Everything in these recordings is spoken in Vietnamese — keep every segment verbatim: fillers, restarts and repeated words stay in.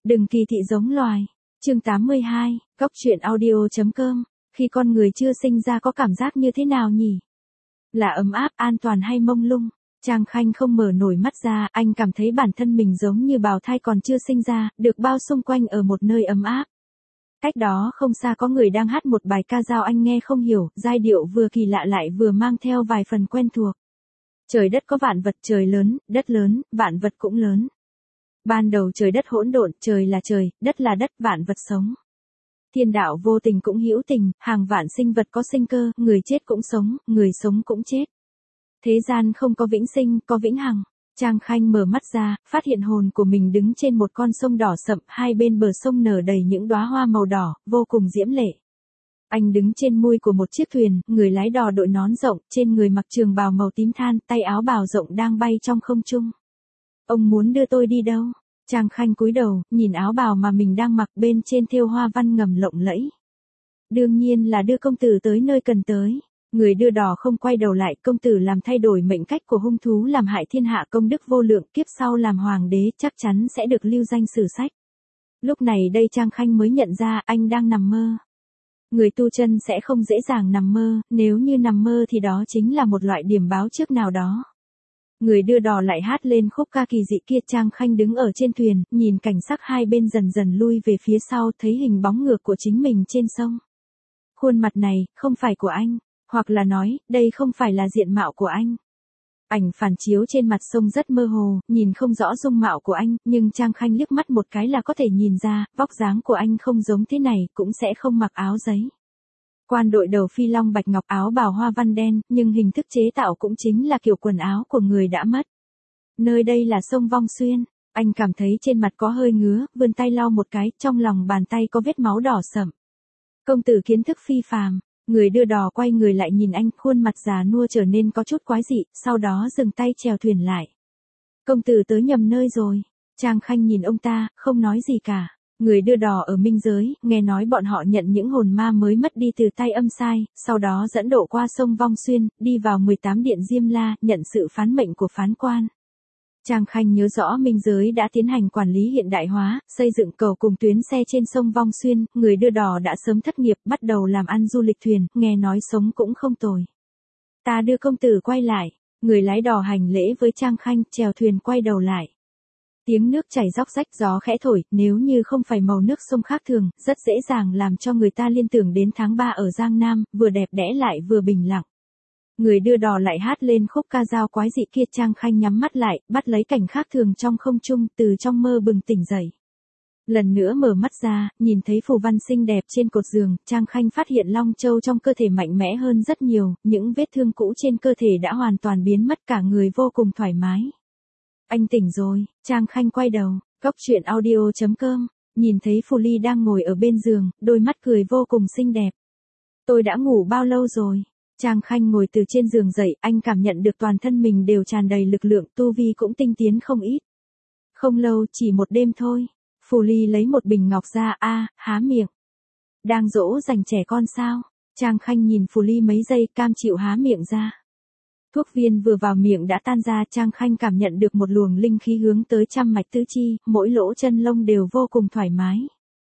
Đừng kỳ thị giống loài. Chương tám mươi hai, Góc truyện audio.com. Khi con người chưa sinh ra có cảm giác như thế nào nhỉ? Là ấm áp, an toàn hay mông lung? Trang Khanh không mở nổi mắt ra, anh cảm thấy bản thân mình giống như bào thai còn chưa sinh ra, được bao xung quanh ở một nơi ấm áp. Cách đó không xa có người đang hát một bài ca dao anh nghe không hiểu, giai điệu vừa kỳ lạ lại vừa mang theo vài phần quen thuộc. Trời đất có vạn vật, trời lớn, đất lớn, vạn vật cũng lớn. Ban đầu trời đất hỗn độn, trời là trời, đất là đất, vạn vật sống. Thiên đạo vô tình cũng hữu tình, hàng vạn sinh vật có sinh cơ, người chết cũng sống, người sống cũng chết. Thế gian không có vĩnh sinh, có vĩnh hằng. Trang Khanh mở mắt ra, phát hiện hồn của mình đứng trên một con sông đỏ sậm, hai bên bờ sông nở đầy những đóa hoa màu đỏ, vô cùng diễm lệ. Anh đứng trên mui của một chiếc thuyền, người lái đò đội nón rộng, trên người mặc trường bào màu tím than, tay áo bào rộng đang bay trong không trung. Ông muốn đưa tôi đi đâu? Trang Khanh cúi đầu, nhìn áo bào mà mình đang mặc, bên trên thêu hoa văn ngầm lộng lẫy. Đương nhiên là đưa công tử tới nơi cần tới. Người đưa đò không quay đầu lại, công tử làm thay đổi mệnh cách của hung thú làm hại thiên hạ, công đức vô lượng, kiếp sau làm hoàng đế chắc chắn sẽ được lưu danh sử sách. Lúc này đây Trang Khanh mới nhận ra anh đang nằm mơ. Người tu chân sẽ không dễ dàng nằm mơ, nếu như nằm mơ thì đó chính là một loại điểm báo trước nào đó. Người đưa đò lại hát lên khúc ca kỳ dị kia. Trang Khanh đứng ở trên thuyền, nhìn cảnh sắc hai bên dần dần lui về phía sau, thấy hình bóng ngược của chính mình trên sông. Khuôn mặt này, không phải của anh. Hoặc là nói, đây không phải là diện mạo của anh. Ảnh phản chiếu trên mặt sông rất mơ hồ, nhìn không rõ dung mạo của anh, nhưng Trang Khanh liếc mắt một cái là có thể nhìn ra, vóc dáng của anh không giống thế này, cũng sẽ không mặc áo giấy. Quan đội đầu phi long bạch ngọc, áo bào hoa văn đen, nhưng hình thức chế tạo cũng chính là kiểu quần áo của người đã mất. Nơi đây là sông Vong Xuyên, anh cảm thấy trên mặt có hơi ngứa, vươn tay lau một cái, trong lòng bàn tay có vết máu đỏ sậm. Công tử kiến thức phi phàm. Người đưa đò quay người lại nhìn anh, khuôn mặt già nua trở nên có chút quái dị, sau đó dừng tay chèo thuyền lại. Công tử tới nhầm nơi rồi. Trang Khanh nhìn ông ta, không nói gì cả. Người đưa đò ở minh giới, nghe nói bọn họ nhận những hồn ma mới mất đi từ tay âm sai, sau đó dẫn độ qua sông Vong Xuyên, đi vào mười tám điện Diêm La, nhận sự phán mệnh của phán quan. Trang Khanh nhớ rõ minh giới đã tiến hành quản lý hiện đại hóa, xây dựng cầu cùng tuyến xe trên sông Vong Xuyên, người đưa đò đã sớm thất nghiệp, bắt đầu làm ăn du lịch thuyền, nghe nói sống cũng không tồi. Ta đưa công tử quay lại, người lái đò hành lễ với Trang Khanh, chèo thuyền quay đầu lại. Tiếng nước chảy róc rách, gió khẽ thổi, nếu như không phải màu nước sông khác thường, rất dễ dàng làm cho người ta liên tưởng đến tháng ba ở Giang Nam, vừa đẹp đẽ lại vừa bình lặng. Người đưa đò lại hát lên khúc ca dao quái dị kia. Trang Khanh nhắm mắt lại, bắt lấy cảnh khác thường trong không trung, từ trong mơ bừng tỉnh dậy. Lần nữa mở mắt ra, nhìn thấy phù văn xinh đẹp trên cột giường, Trang Khanh phát hiện long châu trong cơ thể mạnh mẽ hơn rất nhiều, những vết thương cũ trên cơ thể đã hoàn toàn biến mất, cả người vô cùng thoải mái. Anh tỉnh rồi. Trang Khanh quay đầu, Góc truyện audio.com, nhìn thấy Phù Ly đang ngồi ở bên giường, đôi mắt cười vô cùng xinh đẹp. Tôi đã ngủ bao lâu rồi? Trang Khanh ngồi từ trên giường dậy, anh cảm nhận được toàn thân mình đều tràn đầy lực lượng, tu vi cũng tinh tiến không ít. Không lâu, chỉ một đêm thôi. Phù Ly lấy một bình ngọc ra, a, há miệng. Đang dỗ dành trẻ con sao? Trang Khanh nhìn Phù Ly mấy giây, cam chịu há miệng ra. Thuốc viên vừa vào miệng đã tan ra, Trang Khanh cảm nhận được một luồng linh khí hướng tới trăm mạch tứ chi, mỗi lỗ chân lông đều vô cùng thoải mái.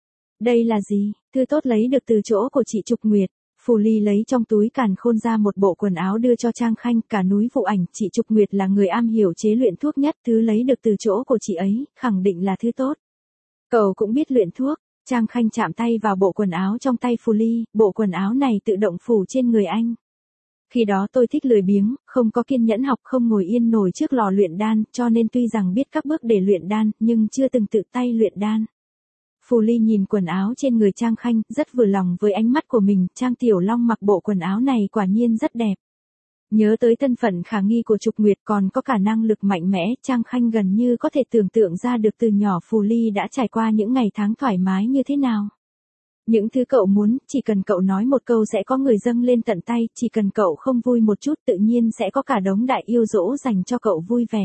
Đây là gì? Thư tốt lấy được từ chỗ của chị Trục Nguyệt. Phù Ly lấy trong túi càn khôn ra một bộ quần áo đưa cho Trang Khanh, cả núi vụ ảnh, chị Trục Nguyệt là người am hiểu chế luyện thuốc nhất, thứ lấy được từ chỗ của chị ấy, khẳng định là thứ tốt. Cậu cũng biết luyện thuốc. Trang Khanh chạm tay vào bộ quần áo trong tay Phù Ly, bộ quần áo này tự động phủ trên người anh. Khi đó tôi thích lười biếng, không có kiên nhẫn học, không ngồi yên nổi trước lò luyện đan, cho nên tuy rằng biết các bước để luyện đan, nhưng chưa từng tự tay luyện đan. Phù Ly nhìn quần áo trên người Trang Khanh, rất vừa lòng với ánh mắt của mình. Trang Tiểu Long mặc bộ quần áo này quả nhiên rất đẹp. Nhớ tới thân phận khả nghi của Trục Nguyệt còn có cả năng lực mạnh mẽ, Trang Khanh gần như có thể tưởng tượng ra được từ nhỏ Phù Ly đã trải qua những ngày tháng thoải mái như thế nào. Những thứ cậu muốn, chỉ cần cậu nói một câu sẽ có người dâng lên tận tay, chỉ cần cậu không vui một chút tự nhiên sẽ có cả đống đại yêu dỗ dành cho cậu vui vẻ.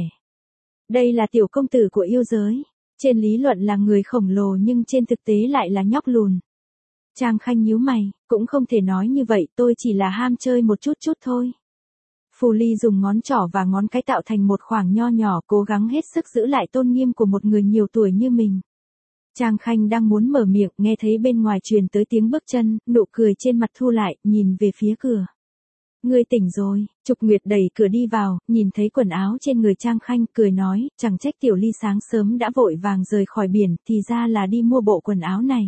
Đây là tiểu công tử của yêu giới. Trên lý luận là người khổng lồ nhưng trên thực tế lại là nhóc lùn. Trang Khanh nhíu mày, cũng không thể nói như vậy, tôi chỉ là ham chơi một chút chút thôi. Phù Ly dùng ngón trỏ và ngón cái tạo thành một khoảng nho nhỏ, cố gắng hết sức giữ lại tôn nghiêm của một người nhiều tuổi như mình. Trang Khanh đang muốn mở miệng, nghe thấy bên ngoài truyền tới tiếng bước chân, nụ cười trên mặt thu lại, nhìn về phía cửa. Ngươi tỉnh rồi, Trục Nguyệt đẩy cửa đi vào, nhìn thấy quần áo trên người Trang Khanh, cười nói, chẳng trách Tiểu Ly sáng sớm đã vội vàng rời khỏi biển, thì ra là đi mua bộ quần áo này.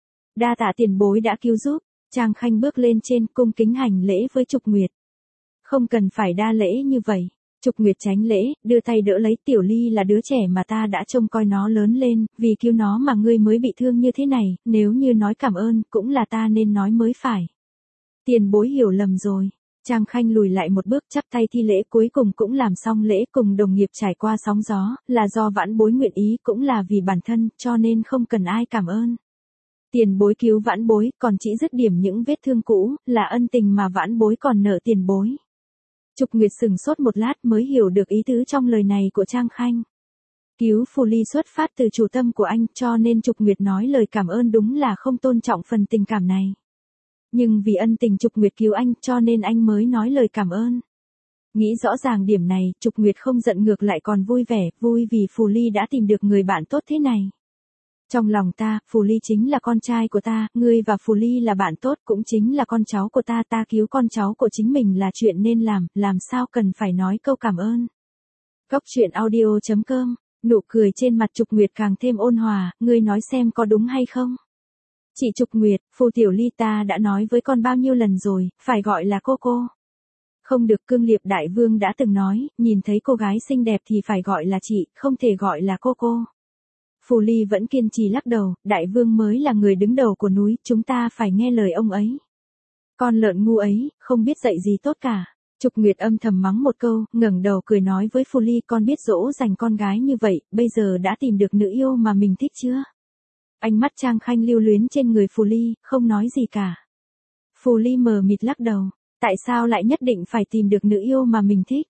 Đa tạ tiền bối đã cứu giúp. Trang Khanh bước lên trên, cung kính hành lễ với Trục Nguyệt. Không cần phải đa lễ như vậy. Trục Nguyệt tránh lễ, đưa tay đỡ lấy. Tiểu Ly là đứa trẻ mà ta đã trông coi nó lớn lên, vì cứu nó mà ngươi mới bị thương như thế này, nếu như nói cảm ơn, cũng là ta nên nói mới phải. Tiền bối hiểu lầm rồi. Trang Khanh lùi lại một bước, chắp tay thi lễ, cuối cùng cũng làm xong lễ, cùng đồng nghiệp trải qua sóng gió, là do vãn bối nguyện ý, cũng là vì bản thân, cho nên không cần ai cảm ơn. Tiền bối cứu vãn bối, còn chỉ dứt điểm những vết thương cũ, là ân tình mà vãn bối còn nợ tiền bối. Trục Nguyệt sừng sốt một lát mới hiểu được ý tứ trong lời này của Trang Khanh. Cứu Phù Ly xuất phát từ chủ tâm của anh, cho nên Trục Nguyệt nói lời cảm ơn đúng là không tôn trọng phần tình cảm này. Nhưng vì ân tình Trục Nguyệt cứu anh, cho nên anh mới nói lời cảm ơn. Nghĩ rõ ràng điểm này, Trục Nguyệt không giận, ngược lại còn vui vẻ, vui vì Phù Ly đã tìm được người bạn tốt thế này. Trong lòng ta, Phù Ly chính là con trai của ta, ngươi và Phù Ly là bạn tốt, cũng chính là con cháu của ta, ta cứu con cháu của chính mình là chuyện nên làm, làm sao cần phải nói câu cảm ơn. Cốc truyện audio chấm com, nụ cười trên mặt Trục Nguyệt càng thêm ôn hòa, ngươi nói xem có đúng hay không? Chị Trục Nguyệt, Phù Tiểu Ly ta đã nói với con bao nhiêu lần rồi, phải gọi là cô cô. Không được, Cương Liệp Đại Vương đã từng nói, nhìn thấy cô gái xinh đẹp thì phải gọi là chị, không thể gọi là cô cô. Phù Ly vẫn kiên trì lắc đầu, Đại Vương mới là người đứng đầu của núi, chúng ta phải nghe lời ông ấy. Con lợn ngu ấy, không biết dạy gì tốt cả. Trục Nguyệt âm thầm mắng một câu, ngẩng đầu cười nói với Phù Ly, con biết dỗ dành con gái như vậy, bây giờ đã tìm được nữ yêu mà mình thích chưa? Ánh mắt Trang Khanh lưu luyến trên người Phù Ly, không nói gì cả. Phù Ly mờ mịt lắc đầu, tại sao lại nhất định phải tìm được nữ yêu mà mình thích?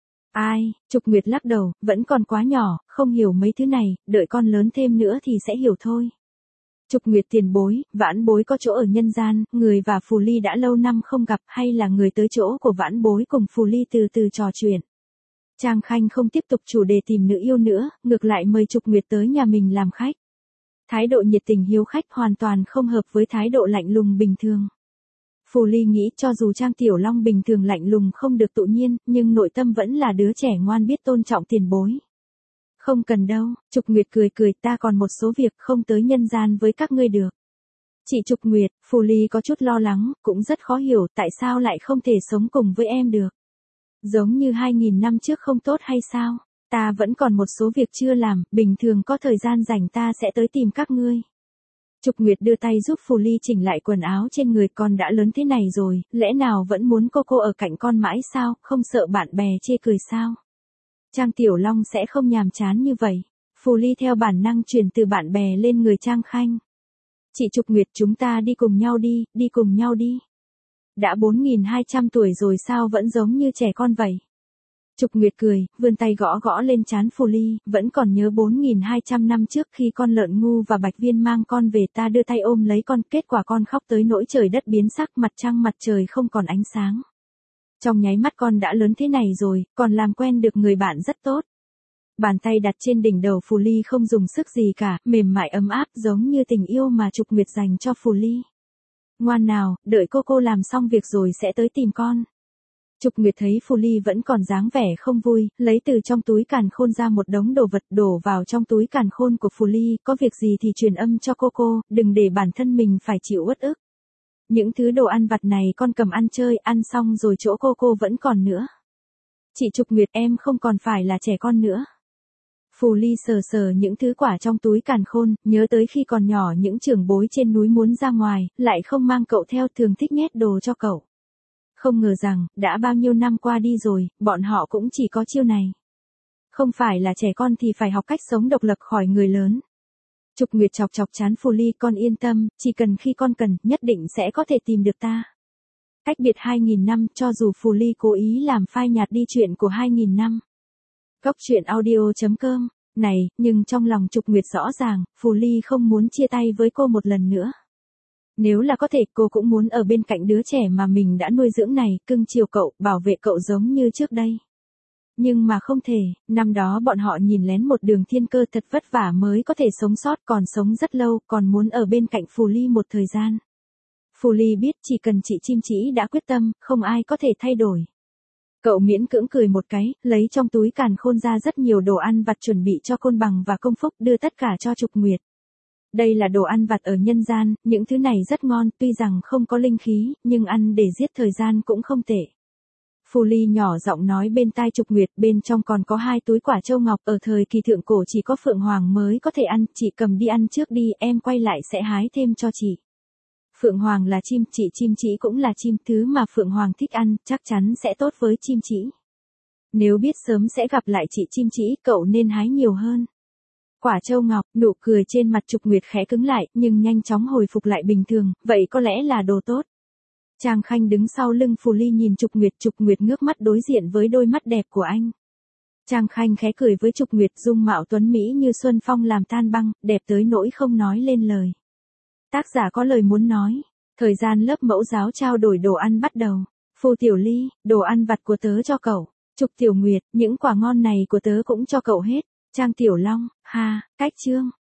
Ai, Trục Nguyệt lắc đầu, vẫn còn quá nhỏ, không hiểu mấy thứ này, đợi con lớn thêm nữa thì sẽ hiểu thôi. Trục Nguyệt tiền bối, vãn bối có chỗ ở nhân gian, người và Phù Ly đã lâu năm không gặp, hay là người tới chỗ của vãn bối cùng Phù Ly từ từ trò chuyện. Trang Khanh không tiếp tục chủ đề tìm nữ yêu nữa, ngược lại mời Trục Nguyệt tới nhà mình làm khách. Thái độ nhiệt tình hiếu khách hoàn toàn không hợp với thái độ lạnh lùng bình thường. Phù Ly nghĩ cho dù Trang Tiểu Long bình thường lạnh lùng không được tự nhiên, nhưng nội tâm vẫn là đứa trẻ ngoan biết tôn trọng tiền bối. Không cần đâu, Trục Nguyệt cười cười, ta còn một số việc không tới nhân gian với các ngươi được. Chị Trục Nguyệt, Phù Ly có chút lo lắng, cũng rất khó hiểu tại sao lại không thể sống cùng với em được. Giống như hai nghìn năm trước không tốt hay sao? Ta vẫn còn một số việc chưa làm, bình thường có thời gian rảnh ta sẽ tới tìm các ngươi. Trục Nguyệt đưa tay giúp Phù Ly chỉnh lại quần áo trên người, con đã lớn thế này rồi, lẽ nào vẫn muốn cô cô ở cạnh con mãi sao, không sợ bạn bè chê cười sao? Trang Tiểu Long sẽ không nhàm chán như vậy. Phù Ly theo bản năng truyền từ bạn bè lên người Trang Khanh. Chị Trục Nguyệt, chúng ta đi cùng nhau đi, đi cùng nhau đi. Đã bốn nghìn hai trăm tuổi rồi sao vẫn giống như trẻ con vậy? Trục Nguyệt cười, vươn tay gõ gõ lên trán Phù Ly, vẫn còn nhớ bốn nghìn hai trăm năm trước khi con lợn ngu và Bạch Viên mang con về, ta đưa tay ôm lấy con, kết quả con khóc tới nỗi trời đất biến sắc, mặt trăng mặt trời không còn ánh sáng. Trong nháy mắt con đã lớn thế này rồi, còn làm quen được người bạn rất tốt. Bàn tay đặt trên đỉnh đầu Phù Ly không dùng sức gì cả, mềm mại ấm áp giống như tình yêu mà Trục Nguyệt dành cho Phù Ly. Ngoan nào, đợi cô cô làm xong việc rồi sẽ tới tìm con. Trục Nguyệt thấy Phù Ly vẫn còn dáng vẻ không vui, lấy từ trong túi càn khôn ra một đống đồ vật đổ vào trong túi càn khôn của Phù Ly, có việc gì thì truyền âm cho cô cô, đừng để bản thân mình phải chịu uất ức. Những thứ đồ ăn vặt này con cầm ăn chơi, ăn xong rồi chỗ cô cô vẫn còn nữa. Chị Trục Nguyệt, em không còn phải là trẻ con nữa. Phù Ly sờ sờ những thứ quả trong túi càn khôn, nhớ tới khi còn nhỏ những trưởng bối trên núi muốn ra ngoài, lại không mang cậu theo, thường thích nhét đồ cho cậu. Không ngờ rằng, đã bao nhiêu năm qua đi rồi, bọn họ cũng chỉ có chiêu này. Không phải là trẻ con thì phải học cách sống độc lập khỏi người lớn. Trục Nguyệt chọc chọc trán Phù Ly, con yên tâm, chỉ cần khi con cần, nhất định sẽ có thể tìm được ta. Cách biệt hai nghìn năm, cho dù Phù Ly cố ý làm phai nhạt đi chuyện của hai nghìn năm. Cốc truyện audio chấm com, này, nhưng trong lòng Trục Nguyệt rõ ràng, Phù Ly không muốn chia tay với cô một lần nữa. Nếu là có thể, cô cũng muốn ở bên cạnh đứa trẻ mà mình đã nuôi dưỡng này, cưng chiều cậu, bảo vệ cậu giống như trước đây. Nhưng mà không thể, năm đó bọn họ nhìn lén một đường thiên cơ thật vất vả mới có thể sống sót, còn sống rất lâu, còn muốn ở bên cạnh Phù Ly một thời gian. Phù Ly biết chỉ cần chị chim chỉ đã quyết tâm, không ai có thể thay đổi. Cậu miễn cưỡng cười một cái, lấy trong túi càn khôn ra rất nhiều đồ ăn vặt chuẩn bị cho Côn Bằng và Công Phúc, đưa tất cả cho Trục Nguyệt. Đây là đồ ăn vặt ở nhân gian, những thứ này rất ngon, tuy rằng không có linh khí, nhưng ăn để giết thời gian cũng không tệ. Phù Ly nhỏ giọng nói bên tai Trục Nguyệt, bên trong còn có hai túi quả châu ngọc, ở thời kỳ thượng cổ chỉ có Phượng Hoàng mới có thể ăn, chị cầm đi ăn trước đi, em quay lại sẽ hái thêm cho chị. Phượng Hoàng là chim, chị chim chỉ cũng là chim, thứ mà Phượng Hoàng thích ăn, chắc chắn sẽ tốt với chim chỉ. Nếu biết sớm sẽ gặp lại chị chim chỉ, cậu nên hái nhiều hơn. Quả châu ngọc, nụ cười trên mặt Trục Nguyệt khẽ cứng lại, nhưng nhanh chóng hồi phục lại bình thường, vậy có lẽ là đồ tốt. Trang Khanh đứng sau lưng Phù Ly nhìn Trục Nguyệt, Trục Nguyệt ngước mắt đối diện với đôi mắt đẹp của anh. Trang Khanh khẽ cười với Trục Nguyệt, dung mạo tuấn mỹ như xuân phong làm tan băng, đẹp tới nỗi không nói lên lời. Tác giả có lời muốn nói. Thời gian lớp mẫu giáo trao đổi đồ ăn bắt đầu. Phù Tiểu Ly, đồ ăn vặt của tớ cho cậu. Trục Tiểu Nguyệt, những quả ngon này của tớ cũng cho cậu hết. Trang Tiểu Long, ha, cách chương.